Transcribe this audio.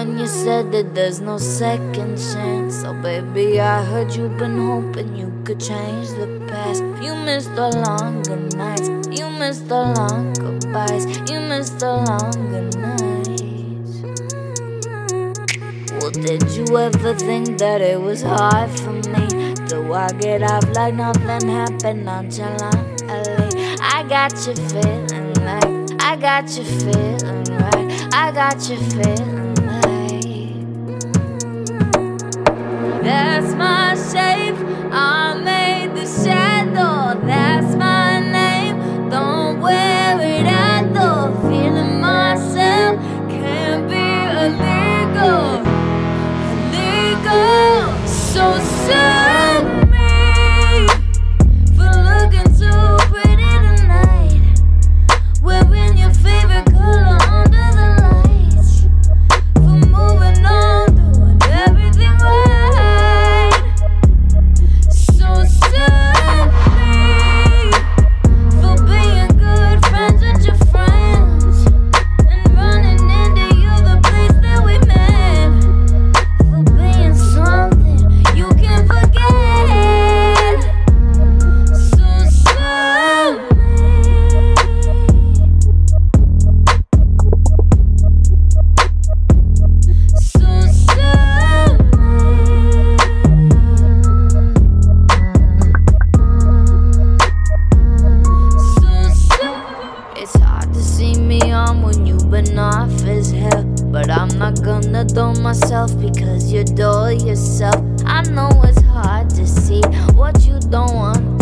when you said that there's no second chance. So baby, I heard you've been hoping you could change the past. You missed the longer nights, you missed the long goodbyes, you missed the longer nights. Well, did you ever think that it was hard for me? Do I get off like nothing happened nonchalantly? I got you feeling like, I got you feeling right, I got you feeling like that's my shape, I made the shadow, that's my name, don't wear it out though. Feeling myself can't be illegal, illegal. So sue me for looking too pretty tonight, wearing your favorite color under the lights, for moving on, doing everything right. So sue me for being good friends with your friends and running into you the place that we met, for being something you can't forget. So sue me. So sue me. So sue. It's hard to see me on when you've been off as hell, but I'm not gonna dull myself because you dull yourself. I know it's hard to see what you don't want